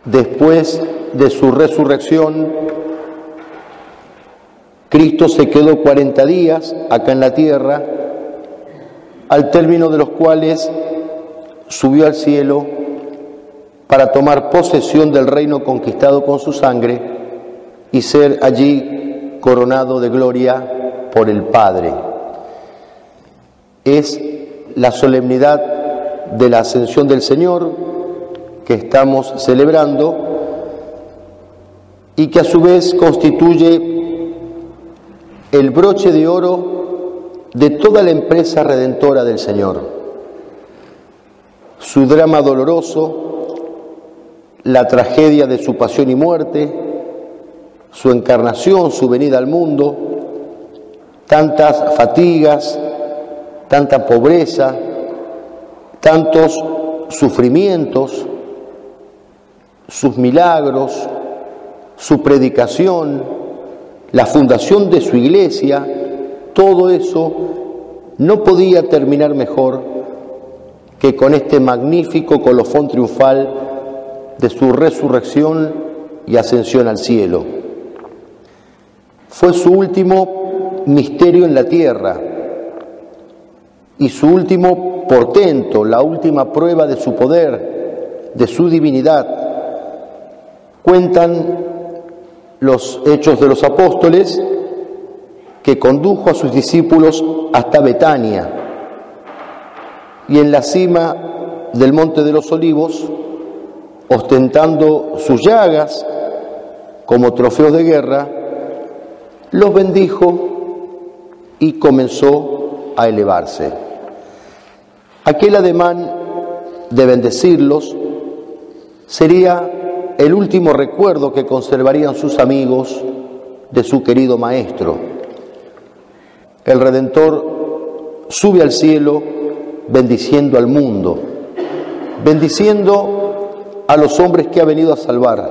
Después de su resurrección, Cristo se quedó 40 días acá en la tierra, al término de los cuales subió al cielo para tomar posesión del reino conquistado con su sangre y ser allí coronado de gloria por el Padre. Es la solemnidad de la ascensión del Señor que estamos celebrando y que a su vez constituye el broche de oro de toda la empresa redentora del Señor. Su drama doloroso, la tragedia de su pasión y muerte, su encarnación, su venida al mundo, tantas fatigas, tanta pobreza, tantos sufrimientos, sus milagros, su predicación, la fundación de su iglesia, todo eso no podía terminar mejor que con este magnífico colofón triunfal de su resurrección y ascensión al cielo. Fue su último misterio en la tierra y su último portento, la última prueba de su poder, de su divinidad. Cuentan los Hechos de los Apóstoles que condujo a sus discípulos hasta Betania y en la cima del Monte de los Olivos, ostentando sus llagas como trofeos de guerra, los bendijo y comenzó a elevarse. Aquel ademán de bendecirlos sería el último recuerdo que conservarían sus amigos de su querido Maestro. El Redentor sube al cielo bendiciendo al mundo, bendiciendo a los hombres que ha venido a salvar.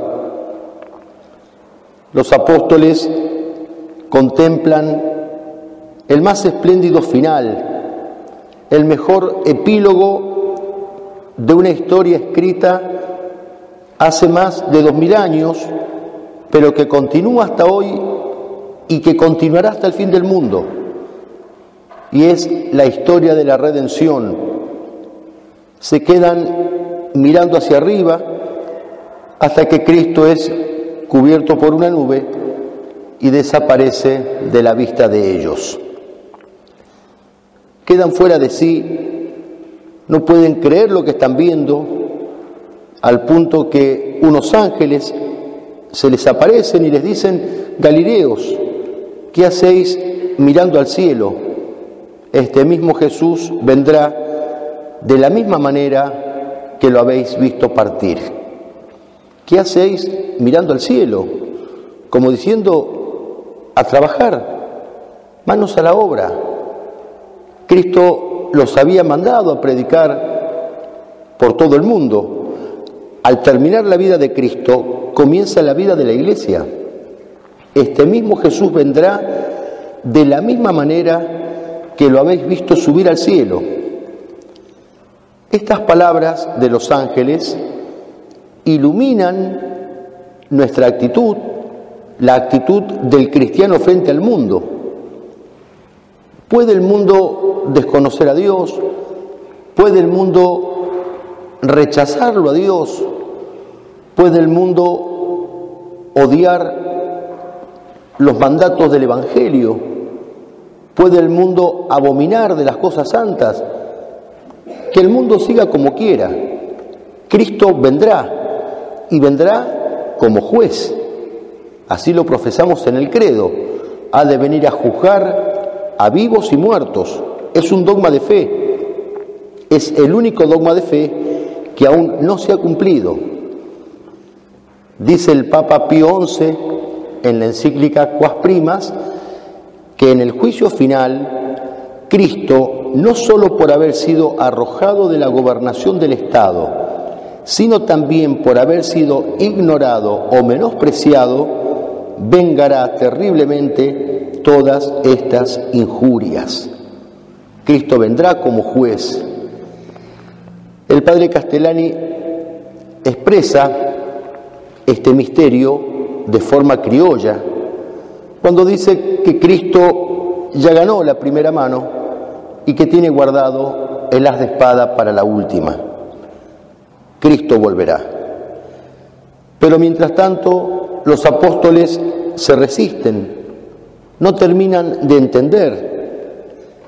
Los apóstoles contemplan el más espléndido final, el mejor epílogo de una historia escrita hace más de 2000 años, pero que continúa hasta hoy y que continuará hasta el fin del mundo. Y es la historia de la redención. Se quedan mirando hacia arriba hasta que Cristo es cubierto por una nube y desaparece de la vista de ellos. Quedan fuera de sí, no pueden creer lo que están viendo, al punto que unos ángeles se les aparecen y les dicen: Galileos, ¿qué hacéis mirando al cielo? Este mismo Jesús vendrá de la misma manera que lo habéis visto partir. ¿Qué hacéis mirando al cielo? Como diciendo: a trabajar, manos a la obra. Cristo los había mandado a predicar por todo el mundo. Al terminar la vida de Cristo, comienza la vida de la Iglesia. Este mismo Jesús vendrá de la misma manera que lo habéis visto subir al cielo. Estas palabras de los ángeles iluminan nuestra actitud, la actitud del cristiano frente al mundo. ¿Puede el mundo desconocer a Dios? ¿Puede el mundo rechazarlo a Dios? ¿Puede el mundo odiar los mandatos del Evangelio? ¿Puede el mundo abominar de las cosas santas? Que el mundo siga como quiera. Cristo vendrá y vendrá como juez. Así lo profesamos en el credo. Ha de venir a juzgar a vivos y muertos. Es un dogma de fe. Es el único dogma de fe que aún no se ha cumplido. Dice el Papa Pío XI en la encíclica Quas Primas que en el juicio final Cristo, no solo por haber sido arrojado de la gobernación del Estado, sino también por haber sido ignorado o menospreciado, vengará terriblemente todas estas injurias. Cristo vendrá como juez. El padre Castellani expresa este misterio de forma criolla, cuando dice que Cristo ya ganó la primera mano y que tiene guardado el haz de espada para la última. Cristo volverá. Pero mientras tanto, los apóstoles se resisten, no terminan de entender.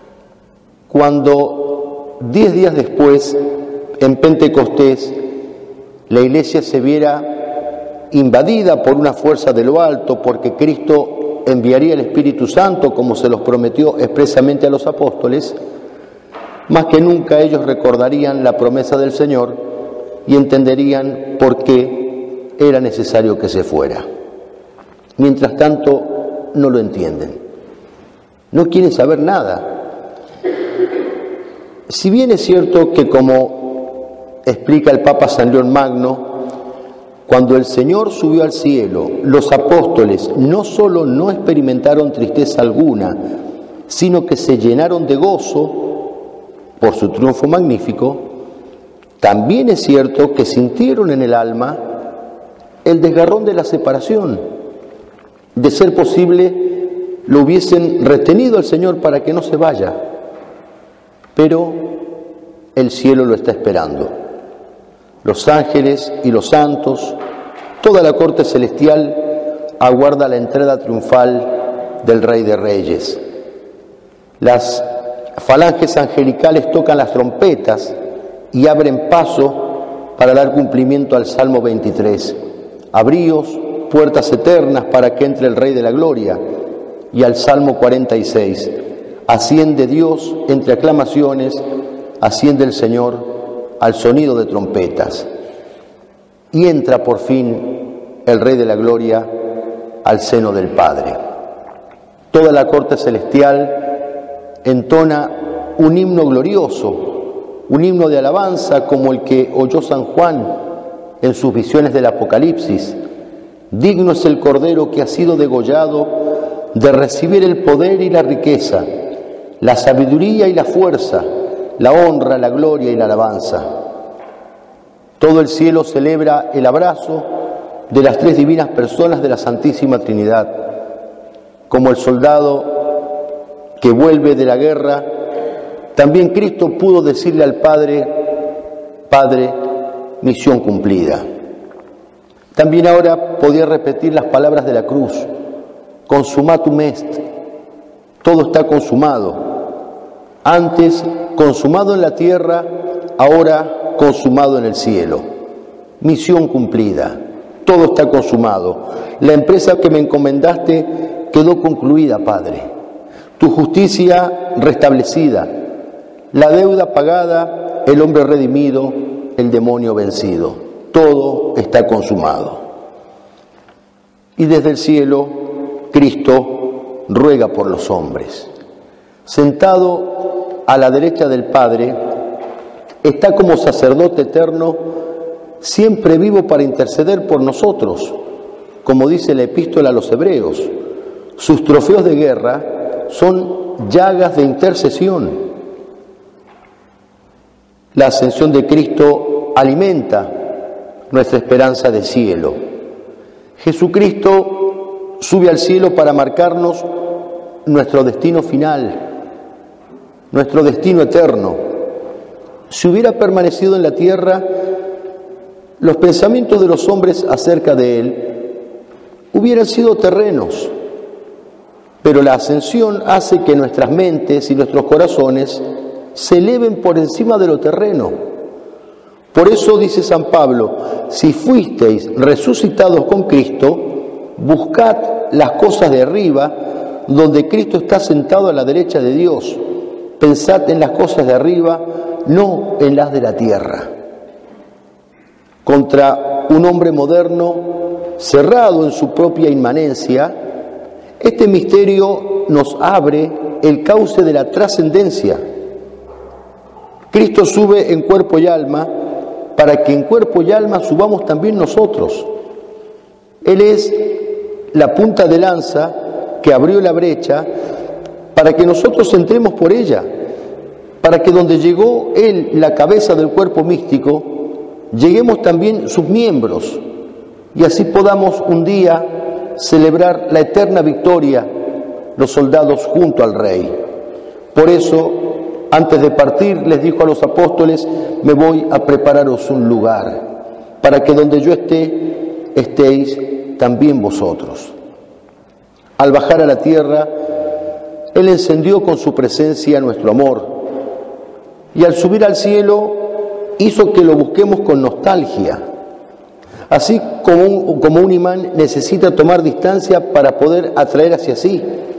Cuando 10 días después, en Pentecostés, la iglesia se viera invadida por una fuerza de lo alto, porque Cristo enviaría el Espíritu Santo, como se los prometió expresamente a los apóstoles, más que nunca ellos recordarían la promesa del Señor y entenderían por qué era necesario que se fuera. Mientras tanto, no lo entienden. No quieren saber nada. Si bien es cierto que, como explica el Papa San León Magno, cuando el Señor subió al cielo, los apóstoles no solo no experimentaron tristeza alguna, sino que se llenaron de gozo por su triunfo magnífico, también es cierto que sintieron en el alma el desgarrón de la separación. De ser posible, lo hubiesen retenido al Señor para que no se vaya, pero el cielo lo está esperando. Los ángeles y los santos, toda la corte celestial aguarda la entrada triunfal del Rey de Reyes. Las falanges angelicales tocan las trompetas y abren paso para dar cumplimiento al Salmo 23. Abríos, puertas eternas, para que entre el Rey de la Gloria. Y al Salmo 46. Asciende Dios entre aclamaciones, asciende el Señor al sonido de trompetas. Y entra por fin el Rey de la Gloria al seno del Padre. Toda la corte celestial entona un himno glorioso, un himno de alabanza como el que oyó San Juan en sus visiones del Apocalipsis. Digno es el Cordero que ha sido degollado de recibir el poder y la riqueza, la sabiduría y la fuerza, la honra, la gloria y la alabanza. Todo el cielo celebra el abrazo de las tres divinas personas de la Santísima Trinidad. Como el soldado que vuelve de la guerra, también Cristo pudo decirle al Padre: Padre, misión cumplida. También ahora podía repetir las palabras de la cruz: consumatum est, todo está consumado. Antes consumado en la tierra, ahora consumado en el cielo. Misión cumplida, todo está consumado. La empresa que me encomendaste quedó concluida, Padre. Tu justicia restablecida, la deuda pagada, el hombre redimido, el demonio vencido. Todo está consumado. Y desde el cielo, Cristo ruega por los hombres. Sentado a la derecha del Padre, está como sacerdote eterno, siempre vivo para interceder por nosotros, como dice la epístola a los Hebreos. Sus trofeos de guerra son llagas de intercesión. La ascensión de Cristo alimenta nuestra esperanza de cielo. Jesucristo sube al cielo para marcarnos nuestro destino final, nuestro destino eterno. Si hubiera permanecido en la tierra, los pensamientos de los hombres acerca de Él hubieran sido terrenos, pero la ascensión hace que nuestras mentes y nuestros corazones se eleven por encima de lo terreno. Por eso dice San Pablo: si fuisteis resucitados con Cristo, buscad las cosas de arriba, donde Cristo está sentado a la derecha de Dios. Pensad en las cosas de arriba, no en las de la tierra. Contra un hombre moderno, cerrado en su propia inmanencia, este misterio nos abre el cauce de la trascendencia. Cristo sube en cuerpo y alma, para que en cuerpo y alma subamos también nosotros. Él es la punta de lanza que abrió la brecha para que nosotros entremos por ella, para que donde llegó Él, la cabeza del cuerpo místico, lleguemos también sus miembros, y así podamos un día celebrar la eterna victoria, los soldados junto al Rey. Por eso, antes de partir, les dijo a los apóstoles: me voy a prepararos un lugar, para que donde yo esté, estéis también vosotros. Al bajar a la tierra, Él encendió con su presencia nuestro amor, y al subir al cielo hizo que lo busquemos con nostalgia. Así como un imán necesita tomar distancia para poder atraer hacia sí.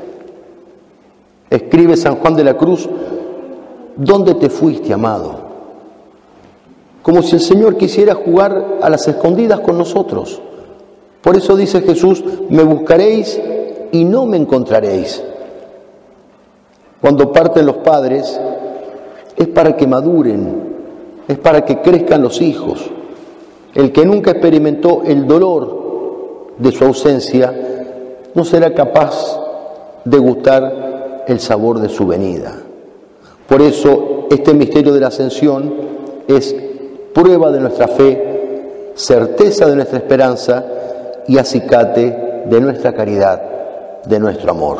Escribe San Juan de la Cruz: ¿dónde te fuiste, amado? Como si el Señor quisiera jugar a las escondidas con nosotros. Por eso dice Jesús: me buscaréis y no me encontraréis. Cuando parten los padres, es para que maduren, es para que crezcan los hijos. El que nunca experimentó el dolor de su ausencia no será capaz de gustar el sabor de su venida. Por eso este misterio de la Ascensión es prueba de nuestra fe, certeza de nuestra esperanza y acicate de nuestra caridad, de nuestro amor.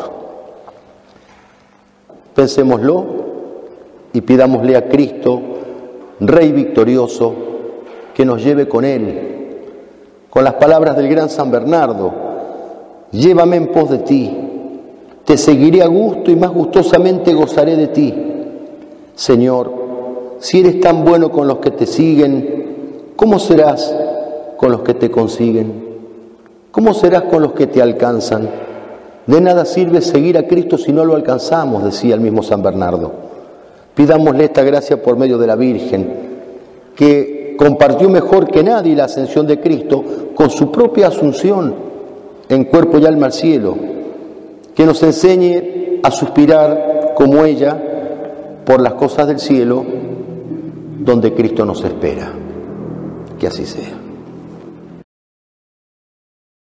Pensémoslo y pidámosle a Cristo, Rey victorioso, que nos lleve con Él, con las palabras del gran San Bernardo: llévame en pos de ti, te seguiré a gusto y más gustosamente gozaré de ti. Señor, si eres tan bueno con los que te siguen, ¿cómo serás con los que te consiguen? ¿Cómo serás con los que te alcanzan? De nada sirve seguir a Cristo si no lo alcanzamos, decía el mismo San Bernardo. Pidámosle esta gracia por medio de la Virgen, que compartió mejor que nadie la ascensión de Cristo con su propia asunción en cuerpo y alma al cielo, que nos enseñe a suspirar como ella por las cosas del cielo donde Cristo nos espera. Que así sea.